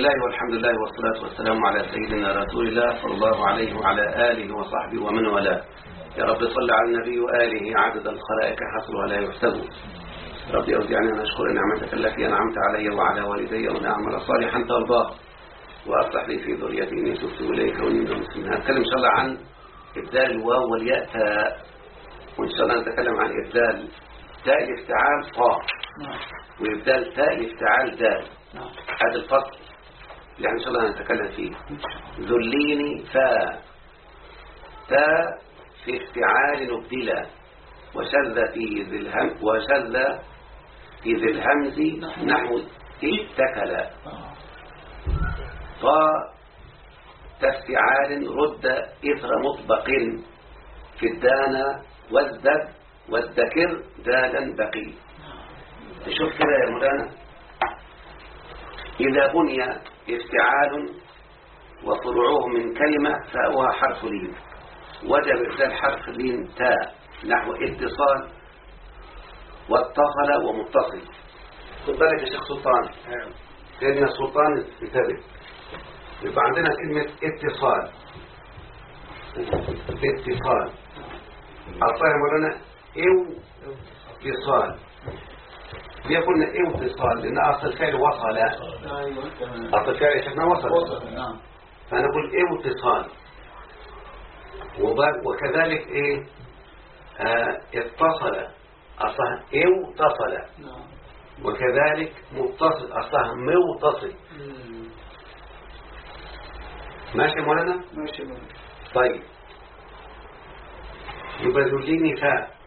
الله والحمد لله والصلاة والسلام على سيدنا رسول الله صلى الله عليه وعلى آله وصحبه ومن والاه. يا رب صل على النبي وآله عدد الخلائق حصر ولا يحسب. ربي أوزعني أن أشكر نعمتك التي أنعمت علي وعلى والدي وأن أعمل صالحا ترضاه وأصلح لي في ذريتي إني تبت إليك وإني من المسلمين. هنتكلم إن شاء الله عن إبدال الواو والياء تاء، وإن شاء الله نتكلم عن إبدال تاء الافتعال طاء وإبدال تاء الافتعال دال. هذا الفصل اللي إن شاء الله هنتكلم فيه. ذليني فاء تاء في افتعال نبدلا وشذ في ذي الهمز نحو اتكلا. طاء تافتعال رد إثر مطبق في الدانا والذكر دادا بقي. تشوف كده يا مولانا، إذا بني افتعال وطلوعه من كلمة فأوها حرف لين وجب إبدال حرف لين تاء نحو اتصال واتصل ومتصل. خد بالك يا شيخ سلطان، سيدنا سلطان انتبه. يبقى عندنا كلمة اتصال أعطيها مولانا اتصال. ليه قلنا اتصال؟ لأن أصل الفعل وصل. أصل الفعل شفنا وصل، فنقول اتصال. وكذلك اتصل أصلها اتصل، وكذلك متصل أصلها موتصل. ماشي مولانا؟ ماشي مولانا. طيب يبقى ذليني فاء.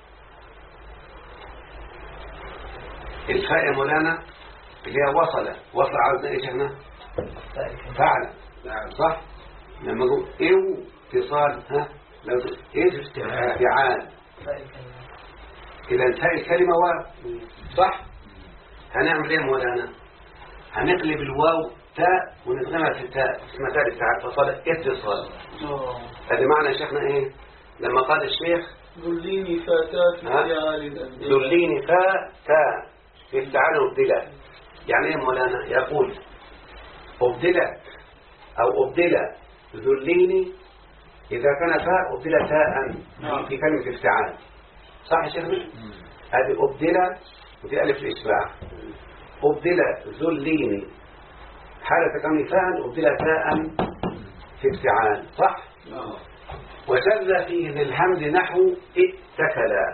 الفاء يا مولانا اللي هي وصل عاوزنا ايش احنا؟ فعل. صح؟ لما نقول اتصال لو افتعال إلى انتهاء الكلمة واو. صح؟ هنعمل ايه يا مولانا؟ هنقلب الواو تاء ونضغمها في التاء اسمها تاء الافتعال فصار اتصال. هذا معنى يا شيخنا ايه؟ لما قال الشيخ ذليني فاء ذليني فاء افتعال وابدلا. يعني ايه مولانا؟ يقول ابدلت او ابدل ذليني اذا كان فاء ابدل تاء في كلمة افتعال. صح يا شيخنا؟ هذه ابدل ودي الف الاشباع. ابدل ذليني حالة كون فاء ابدل تاء في افتعال. صح؟ وشذ في ذي الهمز نحو اتكلا.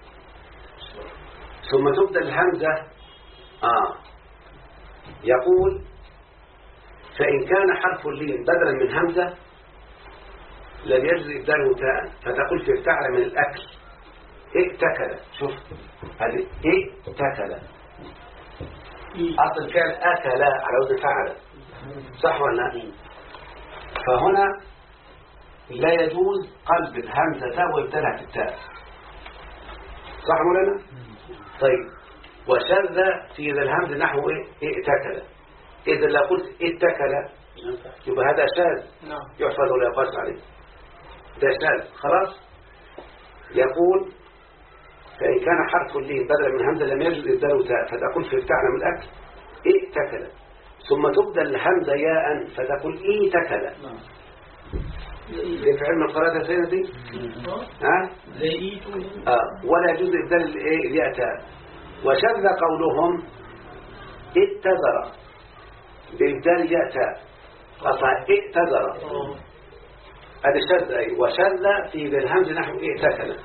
ثم تبدأ الهمزة يقول فإن كان حرف اللين بدلا من همزة لم يجز إبداله تاء فتقول في افتعل من الأكل اتكلا. شوف هذه اتكلا أصل الفعل أكل على وزن فعل. صح ولا لا؟ فهنا لا يجوز قلب الهمزة تاء ويبدلها في التاء. صح مولانا؟ طيب وشذ في ذا الهمز نحو اتكل. إذا لو قلت اتكل يبقى هذا شاذ يحفظ ولا يقاس عليه، ده شاذ خلاص. يقول فإن كان حرف اللين بدلا من همزة لم يجد إبداله تاء فتقول في افتعل من الأكل اتكل. ثم تبدل الهمزة ياء فتقول اتكل. في علم القراءة الزينة دي ولا يجوز إبدال الياء تاء. وشذ قولهم اتذر بإبدال الياء تاء أصلا اتذر. هذا شذ. وشذ في ذي الهمز نحو اتكل.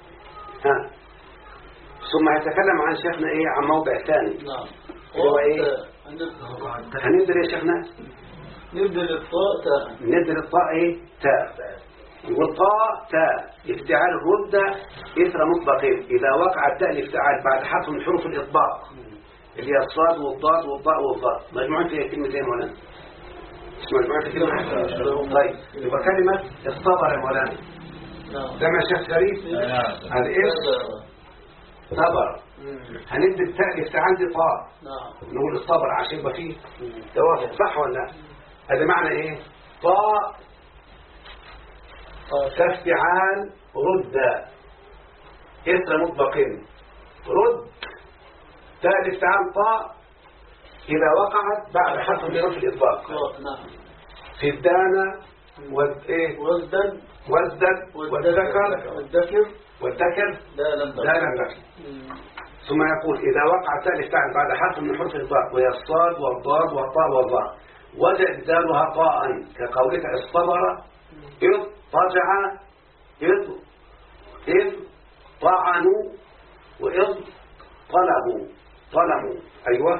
ثم يتكلم عن شيخنا عن موضع ثاني. هو هنبدل يا شيخنا نبدل الطاء تاء. والطاء تاء افتعال رد إثر مطبقين إذا وقع التاء الافتعال بعد حرف من حروف الإطباق اللي هي الصاد والضاد والضاء والضاء مجموعين في كلمتين مولانا. مجموعين في كلمة. طيب يبقى كلمة اصطبر يا مولانا سمع الشيخ شريف هذا ايش؟ صبر. هندي التاء الافتعال دي طاء نقول الصبر عشان يبقى فيه توافق. صح ولا لا؟ هذا معنى ايه؟ طاء كافتعال رد إثر مطبق رد تاء الافتعال طاء إذا وقعت بعد حرف من حروف الإطلاق. نعم. في الدانة وزدا والذكر دالا بكر. ثم يقول إذا وقع ثالث فعل بعد حرف من حروف الإطلاق وهي الصاد والضاد والطاء والظاء وجد دالها طاء كقولك اصطبر إذ طجع إذ طعنوا وإذ طلبوا أيوة.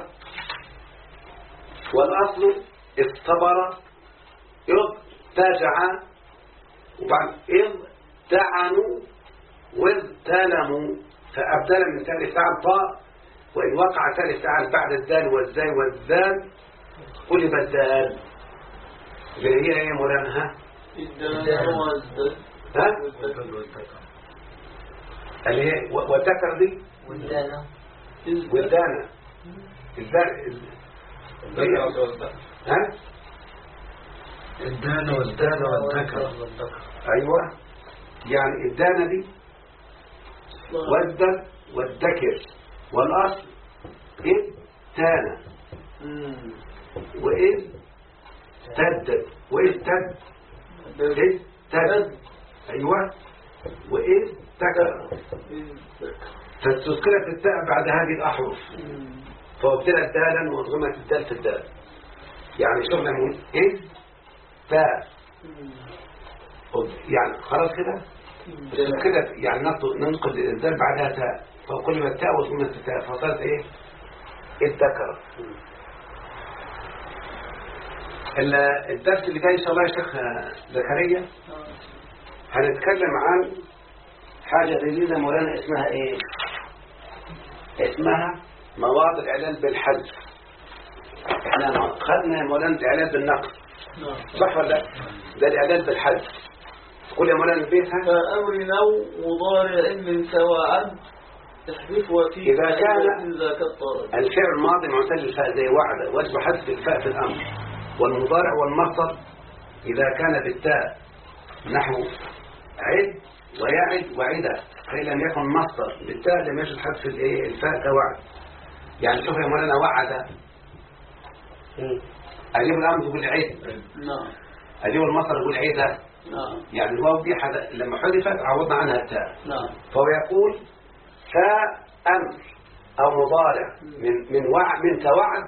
والأصل اصطبر إذ تجع وبعد إذ تعنوا وإذ تلموا فأبدل من ثالث فعل طاء. وإن وقع ثالث فعل بعد الدال والزاي والذال قلب الدال اللي هي ايه مولانا؟ اللي هي والذكر دي والدانة الدانة والذكر. أيوة يعني الدانة دي والذكر والأصل إذ تانى وإذ تدد أيوة وإذ تكر فتذكرت التاء بعد هذه الأحرف فابتلت دالا وانضمت الدال في الدال. يعني شغلة من إذ تاء يعني خلاص كده يعني ننقل الدال بعدها تاء فقلبت التاء وانضمت التاء فصارت إيه الذكر. الدرس اللي جاي إن شاء الله يا شيخ زكريا هنتكلم عن حاجة جديدة مولانا اسمها ايه؟ اسمها مواضع الإعلال بالحذف. احنا خدنا مولانا الإعلال بالنقص صح ولا لا؟ ده الإعلال بالحذف. تقول يا مولانا بيتها فأمر أو مضارع من سواء تحذف وفي إذا كان الفعل الماضي معتل الفاء زي وعد وجب حذف الفاء في الأمر والمضارع والمصدر إذا كان بالتاء نحو عد ويعد وعدة فإن لم يكن مصدر بالتاء لم يجد حذف الفاء كوعد. يعني شوف يا مولانا وعد أجيب الأمر تقول عد أجيب المصدر يقول عدة يعني الواو دي لما حذفت عوضنا عنها التاء. فهو يقول فأمر أو مضارع من كوعد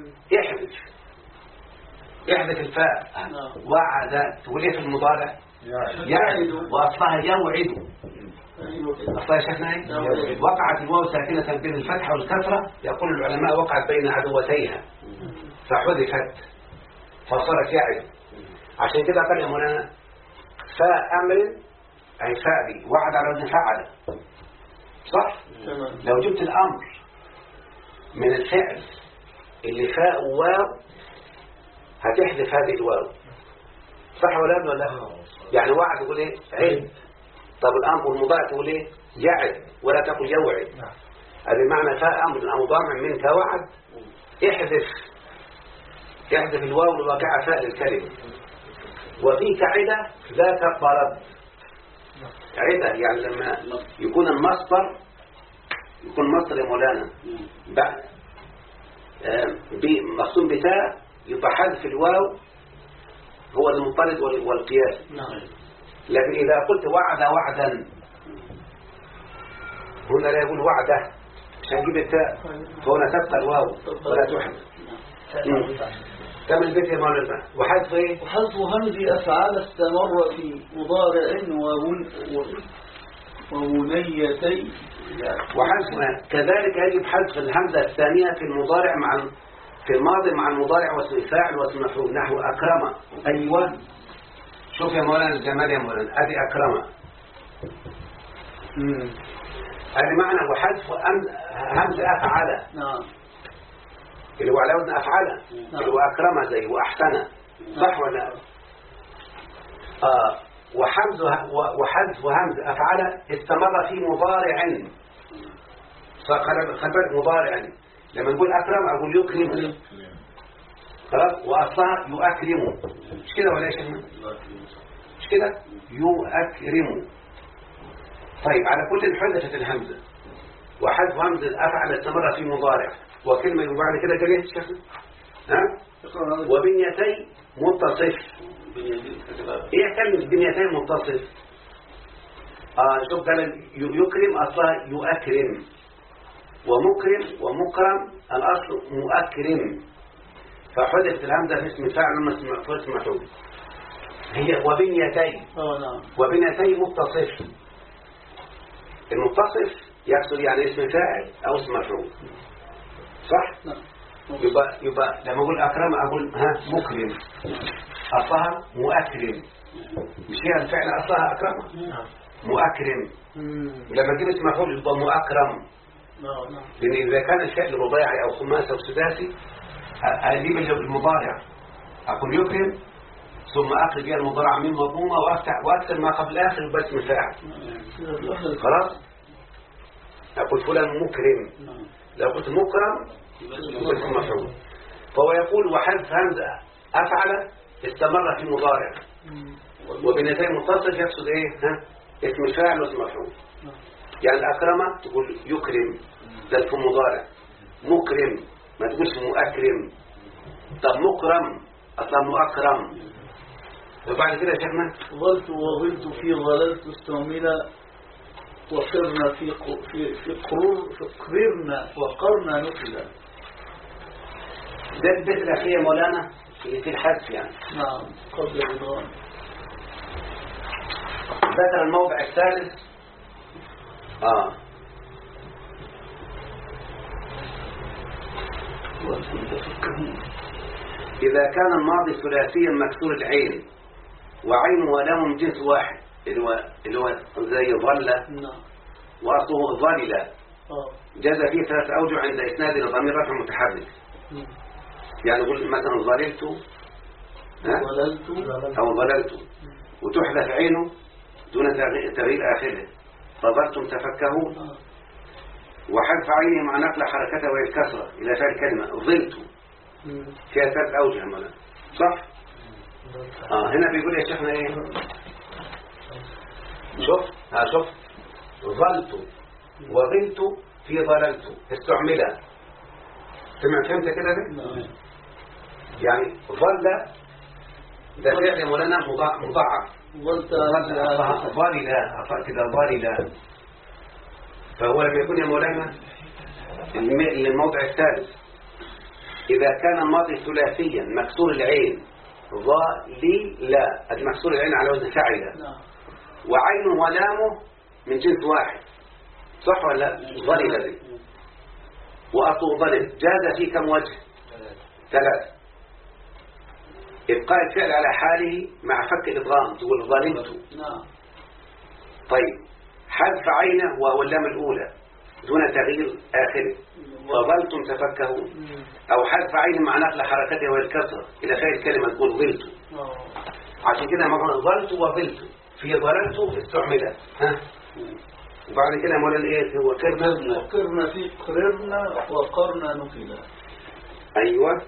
يحذف الفاء وعد تقول ايه في المضارع يعد واصلها يوعد. اصلها شفنا ايه وقعت الواو ساكنه بين الفتحه والكسره يقول العلماء وقعت بين عدوتيها فحذفت فصارت يعد. عشان كده قال يا مولانا فاء امر اي فاء دي وعد على وزن فعل صح. لو جبت الامر من الفعل اللي فاء واو هتحذف هذه الواو صح ولا لا؟ يعني وعد تقول ايه عد. طب الامر والمضارع تقول ايه يعد ولا تقول يوعد. هذا معنى فاء امر المضارع منك وعد يحذف الواو الواقعه فاء الكلمه. وفي كعده ذات الطلب عده يعني لما يكون المصدر يكون مصدر يا مولانا مقسوم بتاء يبقى حذف الواو هو المضطرد والقياس. لكن إذا قلت وعدا هنا لا يقول وعده عشان نجيب التاء فهنا تبقى الواو ولا تحذف. كم البيت يا مولانا وحذف ايه؟ وحذف همز أفعال استمر في مضارع ومنيتي وحذف كذلك يجب حذف الهمزة الثانية في المضارع في الماضي مع المضارع واسم الفاعل واسم المفعول نحو أكرم. أيوة شوف يا مولانا الجمال يا مولانا أدي أكرم هذا معنى وحذف همزة أفعل اللي هو على وزن أفعل اللي هو أكرم زي وأحسن صح ولا وحذف همزة أفعل استمر في مضارع فخلبت مضارع لما نقول أكرم أقول يكرم خلاص وأصلها يؤكرم مش كده ولا إيش مش كده يؤكرم. طيب على كل حذفت الهمزة وحذف همزة أفعل استمر في مضارع وكلمة وبعد كده كلمة شيخنا ها وبنيتي متصف. ايه كلمة بنيتي متصف؟ شوف قال يكرم أصلها يؤكرم، ومكرم ومكرم الأصل مؤكرم، فحدث الهمزة في اسم الفاعل في اسم مفعول. هي وبنيتي وبنيتي متصف. المتصف يقصد يعني اسم فاعل أو اسم مفعول، صح؟ يبقى لما أقول أكرم أقول مكرم أصلها مؤكرم، مش هي الفعل أصلها أكرم مؤكرم. لما تجيب اسم مفعول يبقى مؤكرم، لأن إذا كان الفعل رباعي أو خماسي أو سداسي أجيب المضارع أقول يكرم ثم أقل بها المضارع من مضمومة وأكثر ما قبل الآخر يبقى اسم فاعل. خلاص أقول فلان مكرم، لو قلت مكرم يبقى اسم مفعول. فهو يقول وحذف همزة أفعل استمر في مضارع، وبنتين متصل يقصد إيه؟ اسم الفاعل واسم مفعول. يعني الأكرم تقول يكرم ده في مضارع، مكرم ما تقولش مؤكرم. طب مكرم أصلا مؤكرم. وبعد كده يا شيخنا ظلت وظلت في ظللت استعملا وقرنا في قررنا وقرنا نقلا. ده البيت الأخير مولانا اللي في الحذف يعني. نعم قبل الإضغام. ذكر الموضع الثالث إذا كان الماضي ثلاثيا مكسور العين وعين ولام من جنس واحد اللي هو زي ظل وأصله ظلل جاز فيه ثلاث أوجه عند إسناد ضمير رفع متحرك. يعني نقول مثلا ظللت أو ظللت وتحذف عينه دون تغيير آخره، فظلتم تفكهون. وحذف عينه مع نقل حركته وهي الكسرة إلى فعل كلمة ظلت فيها ثلاث أوجه مولانا، صح؟ هنا بيقول يا شيخنا إيه؟ شوف ظلت وظلت في ظللت استعملها. فهمت كده ده؟ يعني ظل ده فعل مولانا مضاعف. ظلل كده ظلل. فهو لما يكون يا مولانا الموضع الثالث إذا كان الماضي ثلاثيا مكسور العين ظلل هذا مكسور العين على وزن فاعل وعين ولامه من جنس واحد، صح ولا ظلل دي وأصله ظلل جاز في كم وجه؟ ثلاث. إبقاء الفعل على حاله مع فك الإضغام تقول ظلمت. طيب حذف عينه وهو اللام الأولى دون تغيير آخره فظلتم تفكهون، أو حذف عينه مع نقل حركته والكسرة إلى فعل الكلمة تقول ظلت. عشان كده مثلا ظلت وظلت في ظللت استعملها. وبعد كده مولا ايه هو وقرنا في قررنا وقرنا نقلا. أيوة.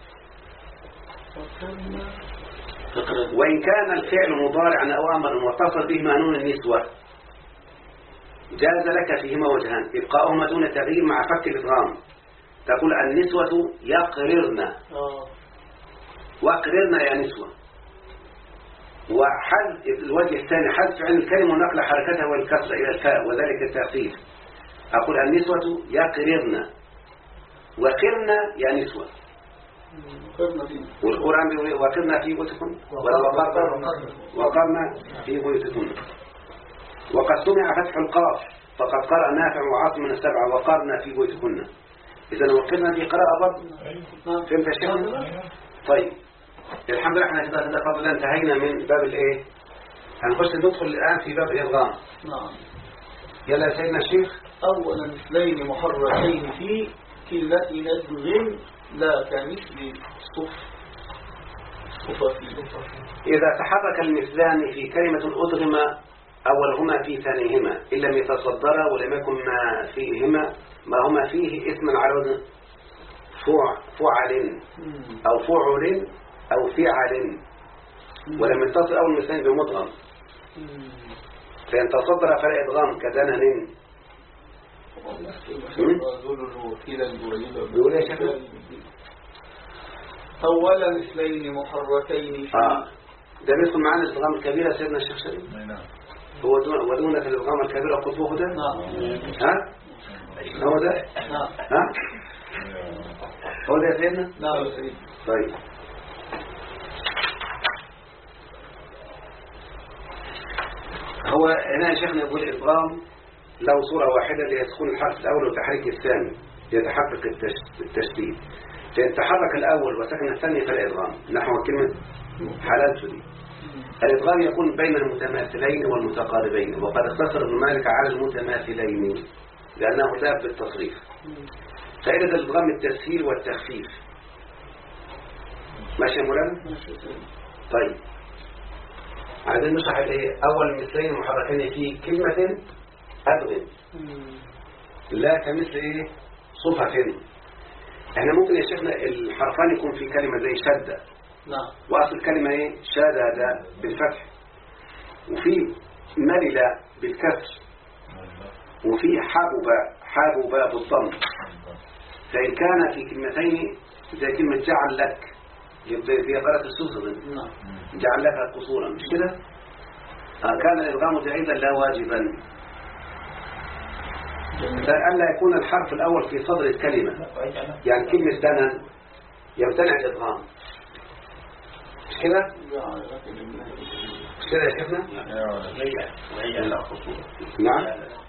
وإن كان الفعل مضارعا أو أمرا واتصل به نون النسوة جاز لك فيهما وجهان إبقاؤهما دون تغيير مع فك الإدغام. تقول النسوة يقررن وقررن يا نسوة. وحذف الوجه الثاني حذف عن الكلمة ونقل حركتها والكسر إلى الفاء وذلك التأخير. أقول النسوة يقررن وقرن يا نسوة. والقرآن بيقول وقرن في بيوتكم وقرن في بيوتكم. وقد سمع فتح القاف فقد قرأ نافع وعاصم من السبعة وقرن في بيوتكن. إذا وقرن في قراءة برضه. فهمت يا شيخ؟ طيب الحمد لله احنا كده قبل انتهينا من باب الايه. هنخش ندخل الآن في باب الإضغام. نعم. يلا يا سيدنا الشيخ. أولا مثلين محركين في كلة ندغم لا كمثل إذا تحرك المثلان في كلمة أدغم أولهما في ثانيهما إن لم يتصدرا ولم يكن ما فيهما ما هما فيه اسما على وزن فعل أو فعل أو فعل ولم يتصل أول مثلين بمدغم فإن تصدر فلا إدغام كدنن بيقول يا شيخ أولا مثلين محركين ده بيدخل معانا الإدغام الكبيرة سيدنا الشيخ شريف. هو ودونك الإدغام الكبيرة قطبه ده. ها هو ده. ها هو ده يا سيدنا. طيب هو هنا يا شيخنا يقول الإدغام له صورة واحدة اللي يسكن الحرف الأول وتحريك الثاني يتحقق التشديد. فإن تحرك الأول وسكن الثاني فلا إدغام نحو كلمة حللت دي. الإدغام يكون بين المتماثلين والمتقاربين، وقد اختصر ابن مالك على المتماثلين لأنه ذهب بالتصريف. فائدة الإدغام التسهيل والتخفيف. ماشي يا مولانا؟ طيب عايزين نشرح ايه؟ أول مثلين محركين في كلمة أدغم لا كمثل ايه؟ صفة. احنا ممكن يا شيخنا الحرفان يكون في كلمة زي شدة. نعم. وأصل كلمة ايه؟ شدد بالفتح، وفي ملل بالكسر، وفي حابب بالضم. فإن كان في كلمتين زي كلمة جعل لك في قراءة السوسة جعل لك قصورا مش كده؟ كان الإدغام جائزا لا واجبا. فألا يكون الحرف الأول في صدر الكلمة، يعني كلمة دنا يمتنع الإدغام مش كده؟ مش كده يا شيخنا؟ نعم.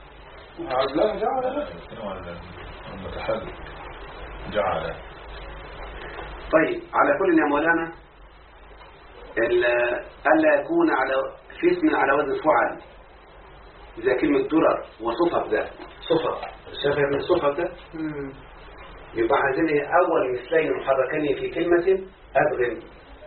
جعل. طيب على كل يا مولانا ألا يكون في اسم على وزن فعل زي كلمة درر وصفر. ده صفر شايف من الصفر ده يبقى عايزين ايه؟ أول مثلين محركين في كلمة أدغم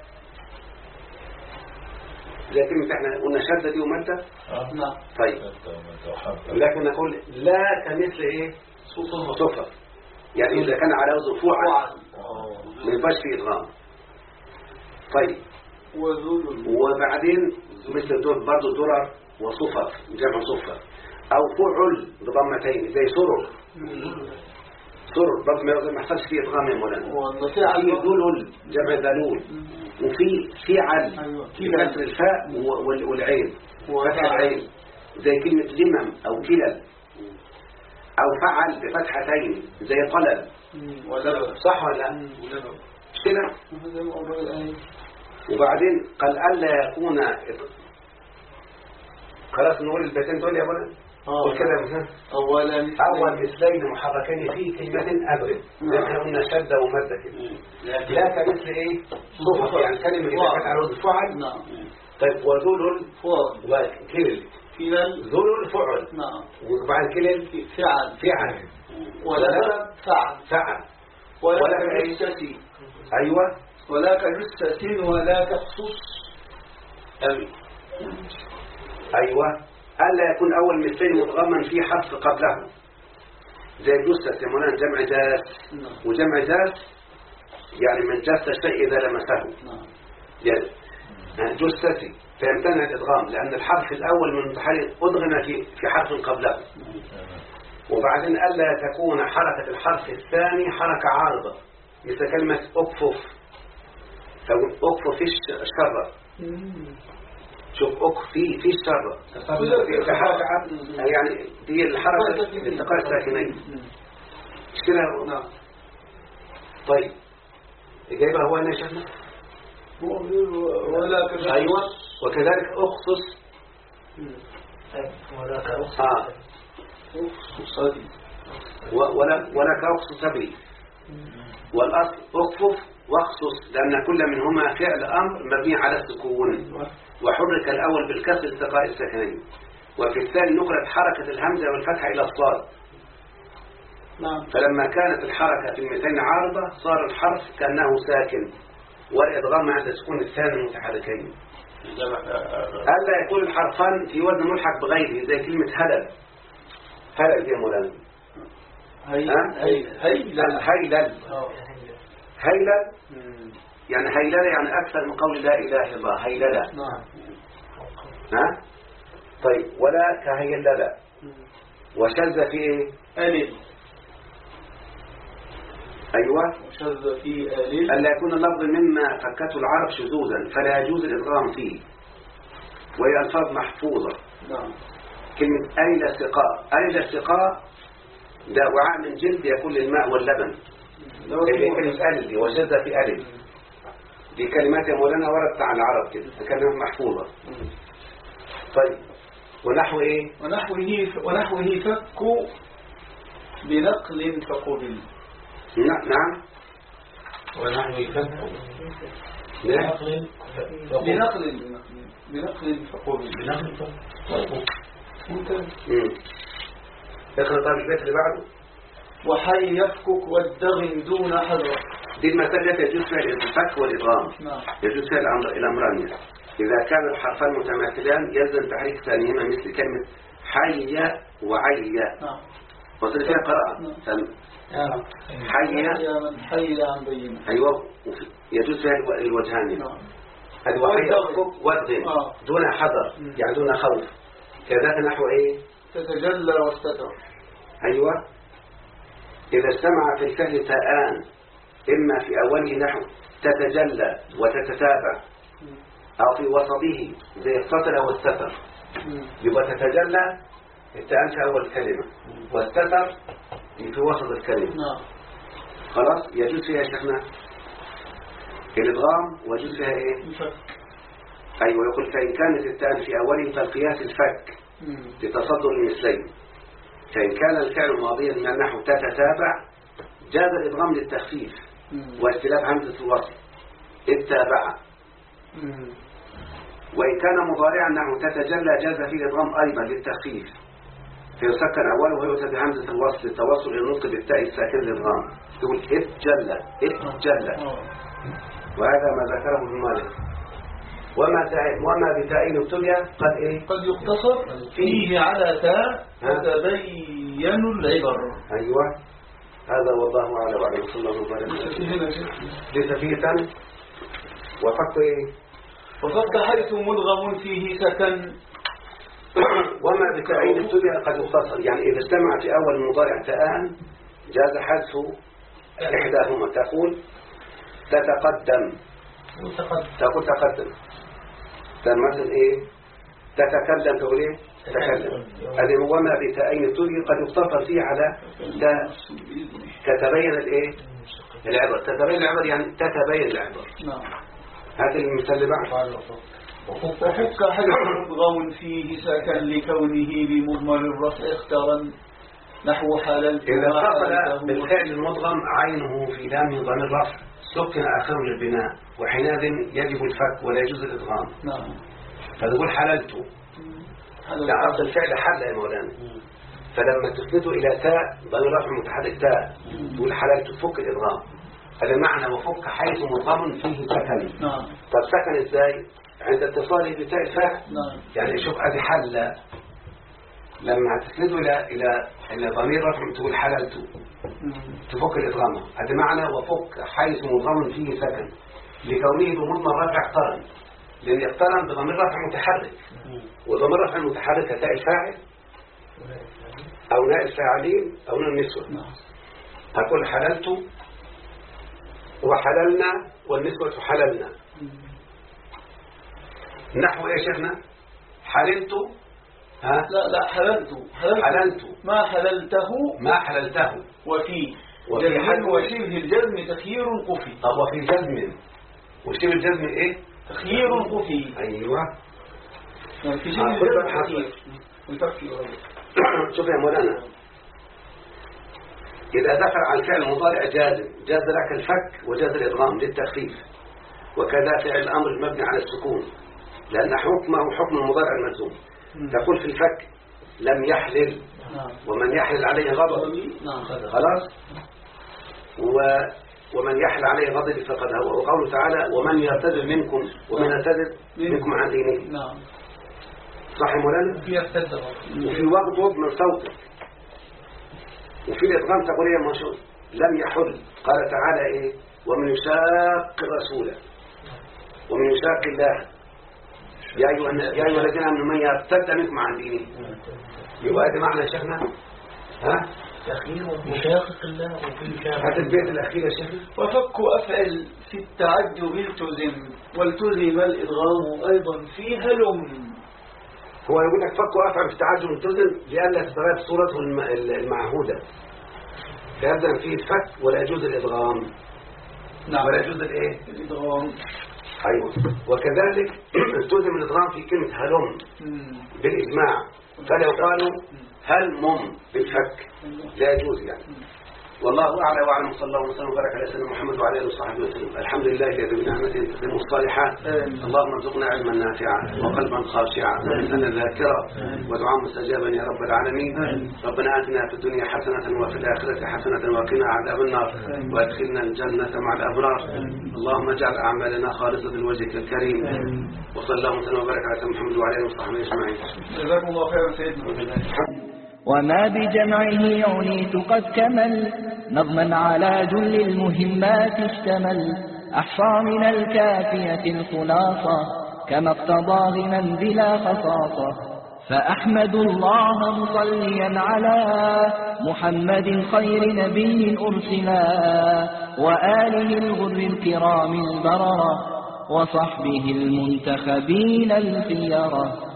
زي كلمة احنا قلنا شدة دي ومادة. نعم. طيب لكن نقول لا كمثل ايه؟ صفر. يعني إذا كان على وزن فعل ما يبقاش فيه إدغام. طيب وبعدين مثل دول برضو درر وصفر جمع صفر، أو فعل بضمتين زي سرر. سرر برضو ما يحصلش فيه إدغام يا مولانا. في ذلل جمع ذلول، وفي فعل بكسر الفاء والعين فتح العين زي كلمة لمم أو كلل، أو فعل بفتحتين زي طلب. صح ولا لا؟ مش كده؟ وبعدين قال ألا يكون خلاص نقول البيتين دول يا بنا. قول كده مثلا أول مثلين محركين في كلمة أبرد لكن قلنا شدة ومادة كده. لا كمثل إيه؟ صفة، يعني كلمة إذا كانت على وزن فعل. طيب وذلل وكلل ذلل فعل. وبعد كلل فعل ولا فعل ولا كجثة. أيوة ولا كجثة ولا كخصوص. أيوة ألا يكون أول مثلين متضمن فيه حرف قبله زي جثة يا مولانا جمع جاس. وجمع جاس يعني من جث الشيء إذا لمسه. يعني جثتي فيمتنع الإدغام لأن الحرف الأول من المتحرك أدغم في حرف قبله. وبعدين ألا تكون حركة الحرف الثاني حركة عارضة مثل كلمة أكفف. تقول أكفف الشر. شوف أكفي في الشر في حركة يعني دي الحركة التقاء الساكنين مش كده؟ طيب إجابة هو أنا شفنا أيوة. وكذلك أخصص ولا كأخصص بي. والأصل أخفف واخصص لأن كل منهما فعل أمر مبني على السكون، وحرك الأول بالكسر التقاء الساكنين، وفي الثاني نقلت حركة الهمزة والفتحة إلى الصاد. فلما كانت الحركة في المثلين عارضة صار الحرف كأنه ساكن، والإدغام عند سكون الثاني المتحركين. ألا يكون الحرفان في وزن ملحق بغيره زي كلمة هلل. هلل يا مولانا هيلل يعني هيللة يعني أكثر من قول لا إله إلا الله هيللة. ها طيب ولا كهيللة. وشذ في إيه؟ ألل. أيوة. وشذ في ألل ألا يكون اللفظ مما فكته العرب شذوذا فلا يجوز الإدغام فيه، وهي ألفاظ محفوظة. نعم. كلمة ألل السقاء، ألل السقاء ده وعاء من جلد يكون للماء واللبن. كلمة ألل وشذ في ألل دي كلمات يا مولانا وردت عن العرب كده، كلمات محفوظة. طيب ونحو إيه؟ ونحوه فك بنقل فقبل. نعم. ونحو فك بنقل فقبل. ممتاز. اقرأ طيب البيت اللي بعده. وحي يفكك والدغن دون حذر. دي المسألة التي يجوز فيها الفك والإدغام. نعم. يجوز فيها الأمران. إذا كان الحرفان متماثلان يلزم تحريك ثانيهما مثل كلمة حي وعي. نعم. وصل فيها قراءة. حي من حي عن بينه. أيوة. يجوز فيها الوجهان. نعم. هذا وحي يفكك والدغن دون حذر يعني دون خوف. كذلك نحو إيه؟ تتجلى واستتر. أيوة. إذا اجتمع في الفعل تاءان إما في أوله نحو تتجلى وتتتابع أو في وسطه زي السطر أو الستر، يبقى تتجلى التاءان في أول الكلمة والستر في وسط الكلمة. خلاص يجوز فيها شيخنا الإدغام ويجوز فيها إيه؟ أيوة. يقول فإن كانت التاءان في أوله فالقياس الفك لتصدر المثلين، فإن كان الفعل ماضيا من النحو تتتابع جاز الإدغام للتخفيف واختلاف همزة الوصل التابعة. وإن كان مضارعا نحو تتجلى جاز فيه الإدغام أيضا للتخفيف فيسكن أوله ويؤتى بهمزة الوصل للتوصل إلى النطق بالتاء الساكن للإدغام. تقول اتجلى اتجلى. وهذا ما ذكره ابن مالك. وما بتائين ابتلي قد إيه؟ قد يقتصر فيه على تاء فتبين العبر. أيوة. هذا والله أعلم وعلى صلى الله عليه وسلم. ليس فيه تن وفك إيه؟ وفك حيث مدغم فيه سكن. وما بتائين ابتلي قد يقتصر يعني إذا اجتمع في أول المضارع تاءان جاز حذف إحداهما. تقول تتقدم تقول تقدم. مثل إيه؟ تتكلم تقول إيه؟ تتكلم. هذه وما بتائين ابتلي قد يقتصر فيه على تتبين الإيه؟ العبر. تتبين العبر يعني تتبين العبر. هذا المثال اللي بعد. وفك حيث مدغم فيه سكن لكونه بمضمر الرفع اخترا نحو حللت. إذا اتصل بالفعل المدغم عينه في لام ضمير الرفع سكن آخره للبناء وحينئذ يجب الفك ولا يجوز الإدغام. فتقول حللت لا أصل الفعل حل يا مولانا، فلما تسنده إلى تاء ضمير رفع متحرك تاء تقول حللت فك الإدغام. هذا معنى وفك حيث مدغم فيه سكن. طب سكن إزاي؟ عند اتصاله بتاء الفاعل. يعني شوف أدي حل لما تسنده إلى ضمير رفع تقول حللت تفك الإدغام. هذا معنى وفك حيث مدغم فيه سكن لكونه بمضمر رفع اقترن، لأن يقترن بضمير رفع متحرك وضمير رفع متحرك تاء الفاعل أو ناء الفاعلين أو ناء النسوة. هقول حللت وحللنا والنسوة حللنا. نحو ايه شيخنا؟ حللت لا حللت ما حللته وفي جزم وشبه الجزم تخيير قفي. وفي جزم وشبه الجزم ايه؟ تخيير قفي. ايوه. في شبه الجزم تخيير. شوف يا مولانا إذا دخل على الفعل المضارع جاز لك الفك وجاز الإدغام للتخفيف، وكذا فعل الأمر المبني على السكون لأن حكمه حكم المضارع المجزوم. تقول في الفك لم يحلل ومن يحلل عليه غضب. خلاص. ومن يحلل عليه غضب فقد هو. وقوله تعالى ومن يرتد منكم عن دينه. صح يا مولانا؟ وفي وغضب من صوته. وفي الإدغام تقول ايه ما شاء لم يحل. قال تعالى ايه ومن يشاق الرسول ومن يشاق الله يا أيها الذين آمنوا من يرتد منكم عن دينه. يبقى هذا معنى يا شيخنا تأخير مشاقق الله وفي هذا البيت الأخير يا شيخ. وفك أفعل في التعجب التزم والتزم الإدغام أيضا في هلم. هو يقول لك فك أفعل في التعجب التزم لأن تتغير صورته المعهودة، فيبدأ فيه الفك ولا يجوز الإدغام. نعم. ولا يجوز الإيه؟ الإدغام. أيوة. وكذلك التزم الإدغام في كلمة هلم بالإجماع، فلو قالوا هلم بالفك لا يجوز يعني. والله أعلى وأعلم، صلى الله وسلم وبارك على سيدنا محمد وعلى آله وصحبه وسلم. الحمد لله الذي بنعمته تتم الصالحات. اللهم ارزقنا علما نافعا وقلبا خاشعا ولسانا ذاكرا ودعاء مستجابا يا رب العالمين. ربنا آتنا في الدنيا حسنة وفي الآخرة حسنة وقنا عذاب النار وادخلنا الجنة مع الأبرار. اللهم اجعل أعمالنا خالصة لوجهك الكريم. وصلى الله وسلم وبارك على سيدنا محمد وعلى آله وصحبه أجمعين. جزاكم الله خيرا سيدنا. وما بجمعه عنيت قد كمل نظما على جل المهمات اشتمل أحصى من الكافية الخلاصة كما اقتضى غنى بلا خصاصة. فأحمد الله مصليا على محمد خير نبي أرسلا وآله الغر الكرام البررة وصحبه المنتخبين الخيرة.